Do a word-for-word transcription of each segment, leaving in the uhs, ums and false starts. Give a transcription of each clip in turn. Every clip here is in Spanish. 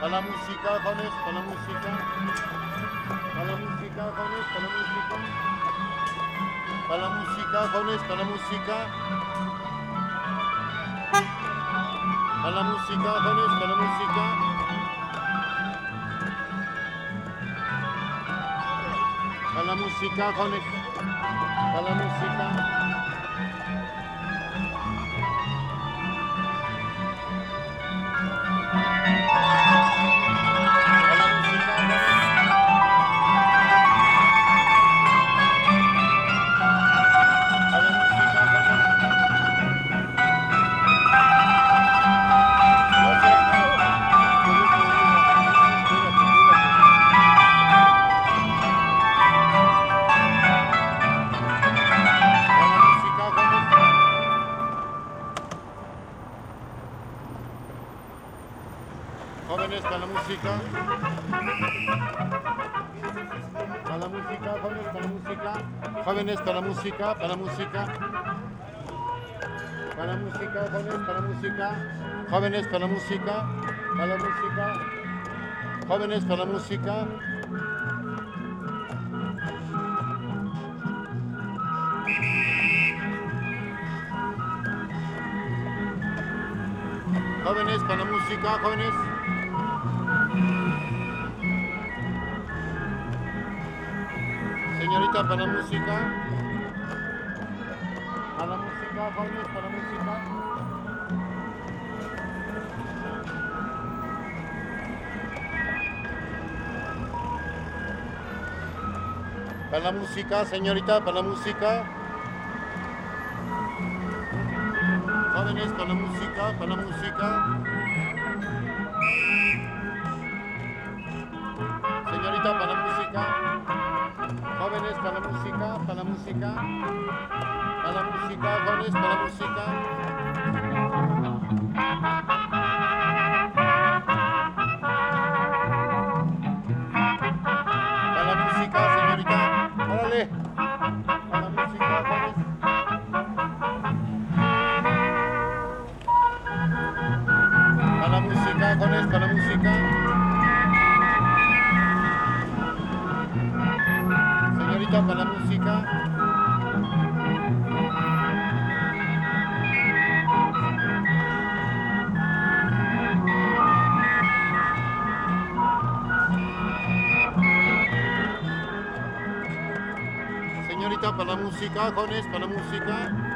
Para la música, jóvenes, para la música. Para la música, jóvenes, para la música. Para la música, jóvenes, para la música. Para la música, jóvenes, para la música. Para la música, jóvenes. Para la música. Jóvenes para la música. Para la música, jóvenes para la música. Jóvenes para la música, para la música. Para la música, jóvenes para la música. Jóvenes para la música. Para la música. Jóvenes para la música. Jóvenes para la música, jóvenes. Señorita para la música. Para la música, jóvenes para la música. Para la música, señorita, para la música. Jóvenes para la música, para la música. Señorita para la música. Jóvenes para la música, para la música. Para la música, jóvenes para la música. Para la música, señorita. Órale. Para la música, jóvenes. Para la música, jóvenes, para la música. Señorita, para la música. Señorita, para la música, jóvenes, para la música.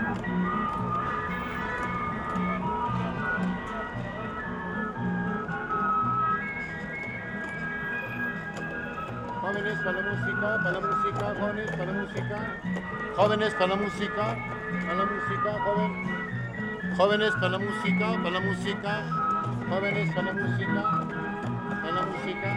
Jóvenes para la música, para la música, jóvenes para la música. Jóvenes para la música, para la música, joven. Jóvenes para la música, para la música. Jóvenes para la música, para la música.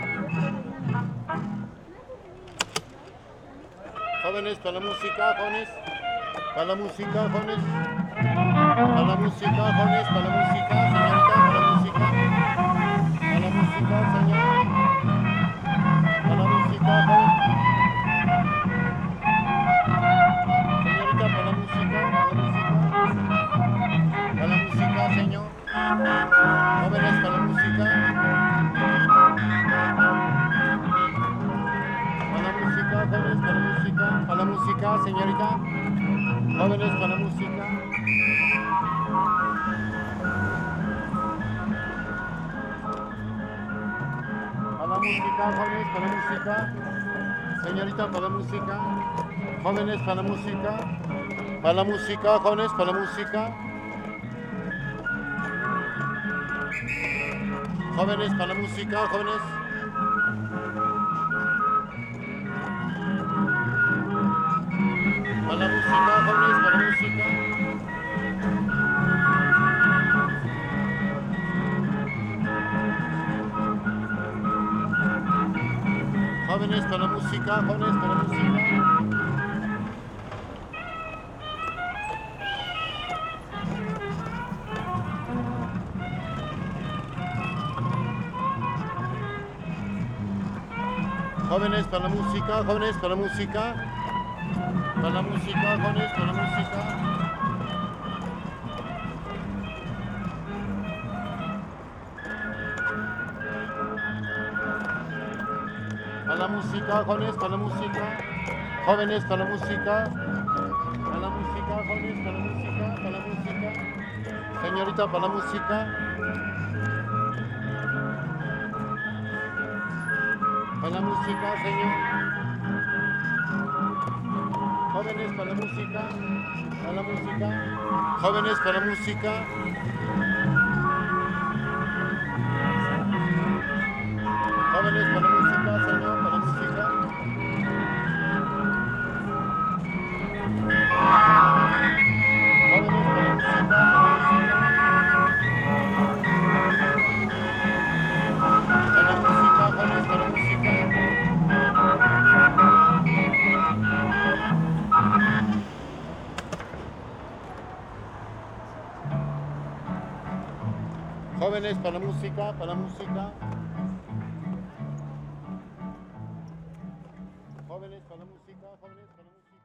Jóvenes para la música, jóvenes. Para la música, jóvenes. Para la música, jóvenes, para la música, señorita, para la música. Para la música, señor. Para la música, joven. Señorita, para la música, para la música. Para la música, señor. Jóvenes, para la música. Para la música, jóvenes, para la música. Para la música, señorita. Jóvenes, para la música. Para la música, jóvenes, para la música. Señorita, para la música. Jóvenes, para la música. Para la música, jóvenes, para la música. Jóvenes, para la música, jóvenes. Para la música, jóvenes, para la música. Jóvenes para la música, jóvenes para la música. Jóvenes para la música, jóvenes para la música. Para la música, jóvenes para la música. Para la música, jóvenes, para la música. Jóvenes, para la música. Para la música, jóvenes, para la música. Para la música. Señorita, para la música. Para la música, señor. Jóvenes, para la música. Para la música. Jóvenes, para la música. Jóvenes, para la música, señor, para la música. Jóvenes, para la música, para la música. Para la música, jóvenes, para la música. Jóvenes, para la música, para la música. Jóvenes, para la música, jóvenes, para la música.